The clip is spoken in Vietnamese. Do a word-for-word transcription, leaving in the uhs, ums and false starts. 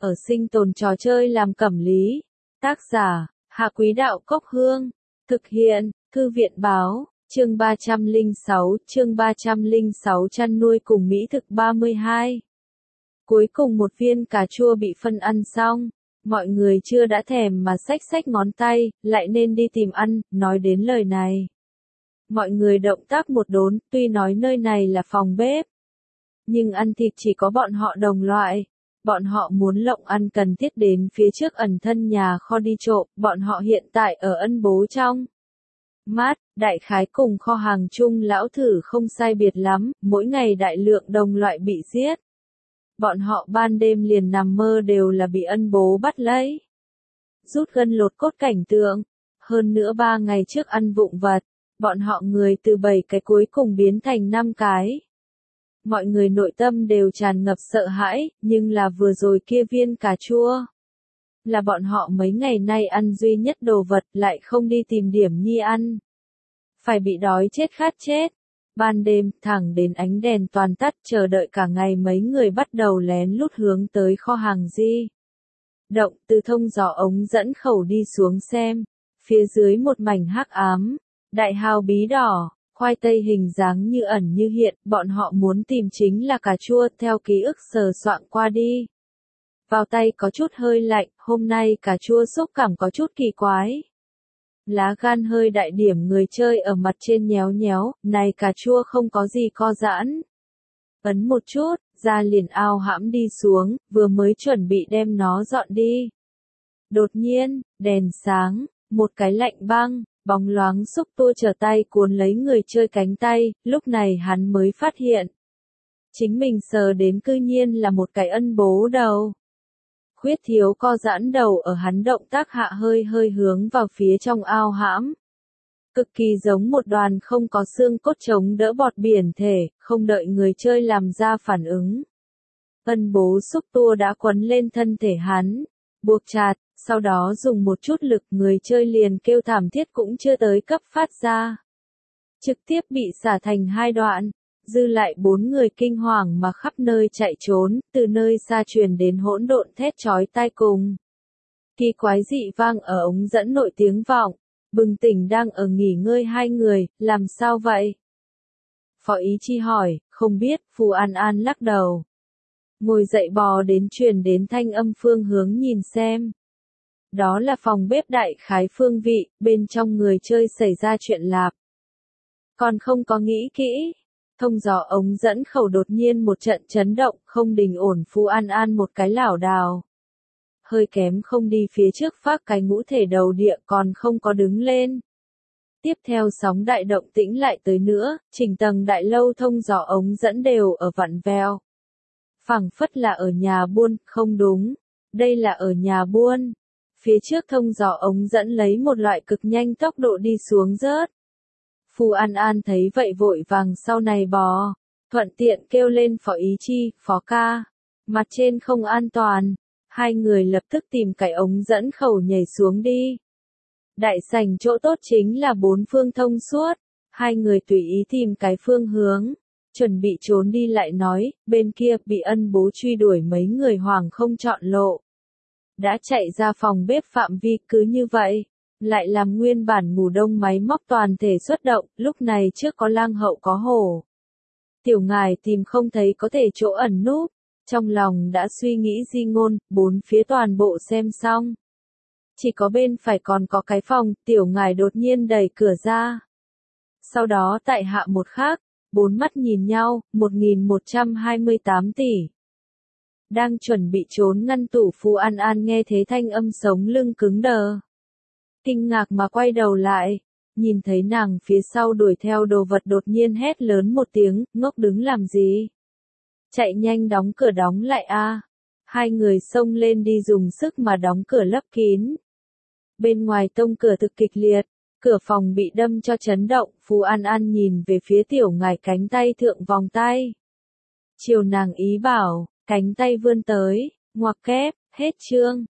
ở sinh tồn trò chơi làm cẩm lý. Tác giả, Hạ Quý Đạo Cốc Hương. Thực hiện, Thư viện Báo, chương ba trăm lẻ sáu, chương ba trăm lẻ sáu chăn nuôi cùng mỹ thực ba mươi hai. Cuối cùng một viên cà chua bị phân ăn xong, mọi người chưa đã thèm mà xách xách ngón tay, lại nên đi tìm ăn, nói đến lời này. Mọi người động tác một đốn, tuy nói nơi này là phòng bếp, nhưng ăn thịt chỉ có bọn họ đồng loại. Bọn họ muốn lộng ăn cần thiết đến phía trước ẩn thân nhà kho đi trộm, bọn họ hiện tại ở ân bố trong. Mát, đại khái cùng kho hàng chung lão thử không sai biệt lắm, mỗi ngày đại lượng đồng loại bị giết. Bọn họ ban đêm liền nằm mơ đều là bị ân bố bắt lấy. Rút gân lột cốt cảnh tượng. Hơn nữa ba ngày trước ăn vụng vặt, bọn họ người từ bảy cái cuối cùng biến thành năm cái. Mọi người nội tâm đều tràn ngập sợ hãi, nhưng là vừa rồi kia viên cà chua. Là bọn họ mấy ngày nay ăn duy nhất đồ vật lại không đi tìm điểm nhi ăn. Phải bị đói chết khát chết. Ban đêm, thẳng đến ánh đèn toàn tắt chờ đợi cả ngày mấy người bắt đầu lén lút hướng tới kho hàng di. Động từ thông gió ống dẫn khẩu đi xuống xem. Phía dưới một mảnh hắc ám. Đại hào bí đỏ. Khoai tây hình dáng như ẩn như hiện, bọn họ muốn tìm chính là cà chua, theo ký ức sờ soạn qua đi. Vào tay có chút hơi lạnh, hôm nay cà chua xúc cảm có chút kỳ quái. Lá gan hơi đại điểm người chơi ở mặt trên nhéo nhéo, này cà chua không có gì co giãn. Ấn một chút, ra liền ao hãm đi xuống, vừa mới chuẩn bị đem nó dọn đi. Đột nhiên, đèn sáng, một cái lạnh băng. Bóng loáng xúc tua trở tay cuốn lấy người chơi cánh tay, lúc này hắn mới phát hiện. Chính mình sờ đến cư nhiên là một cái ân bố đầu. Khuyết thiếu co giãn đầu ở hắn động tác hạ hơi hơi hướng vào phía trong ao hãm. Cực kỳ giống một đoàn không có xương cốt chống đỡ bọt biển thể, không đợi người chơi làm ra phản ứng. Ân bố xúc tua đã quấn lên thân thể hắn, buộc chặt. Sau đó dùng một chút lực người chơi liền kêu thảm thiết cũng chưa tới cấp phát ra. Trực tiếp bị xả thành hai đoạn, dư lại bốn người kinh hoàng mà khắp nơi chạy trốn, từ nơi xa truyền đến hỗn độn thét chói tai cùng. Kỳ quái dị vang ở ống dẫn nội tiếng vọng, bừng tỉnh đang ở nghỉ ngơi hai người, làm sao vậy? Phó Ý Chi hỏi, không biết, Phù An An lắc đầu. Ngồi dậy bò đến truyền đến thanh âm phương hướng nhìn xem. Đó là phòng bếp đại khái phương vị, bên trong người chơi xảy ra chuyện lạp. Còn không có nghĩ kỹ. Thông gió ống dẫn khẩu đột nhiên một trận chấn động, không đình ổn Phù An An một cái lảo đảo. Hơi kém không đi phía trước phát cái ngũ thể đầu địa còn không có đứng lên. Tiếp theo sóng đại động tĩnh lại tới nữa, chỉnh tầng đại lâu thông gió ống dẫn đều ở vặn veo. Phẳng phất là ở nhà buôn, không đúng. Đây là ở nhà buôn. Phía trước thông gió ống dẫn lấy một loại cực nhanh tốc độ đi xuống rớt. Phù An An thấy vậy vội vàng sau này bò, thuận tiện kêu lên Phó Ý Chi, Phó ca, mặt trên không an toàn, hai người lập tức tìm cái ống dẫn khẩu nhảy xuống đi. Đại sảnh chỗ tốt chính là bốn phương thông suốt, hai người tùy ý tìm cái phương hướng, chuẩn bị trốn đi lại nói, bên kia bị ân bố truy đuổi mấy người hoàng không chọn lộ. Đã chạy ra phòng bếp phạm vi cứ như vậy, lại làm nguyên bản ngủ đông máy móc toàn thể xuất động, lúc này trước có lang hậu có hổ. Tiểu ngài tìm không thấy có thể chỗ ẩn núp, trong lòng đã suy nghĩ di ngôn, bốn phía toàn bộ xem xong. Chỉ có bên phải còn có cái phòng, tiểu ngài đột nhiên đẩy cửa ra. Sau đó tại hạ một khắc, bốn mắt nhìn nhau, một nghìn một trăm hai mươi tám tỷ. Đang chuẩn bị trốn ngăn tủ Phù An An nghe thế thanh âm sống lưng cứng đờ. Kinh ngạc mà quay đầu lại, nhìn thấy nàng phía sau đuổi theo đồ vật đột nhiên hét lớn một tiếng, ngốc đứng làm gì? Chạy nhanh đóng cửa đóng lại a. Hai người xông lên đi dùng sức mà đóng cửa lấp kín. Bên ngoài tông cửa thực kịch liệt, cửa phòng bị đâm cho chấn động, Phù An An nhìn về phía tiểu ngài cánh tay thượng vòng tay. Chiều nàng ý bảo. Cánh tay vươn tới, ngoặc kép, hết chương.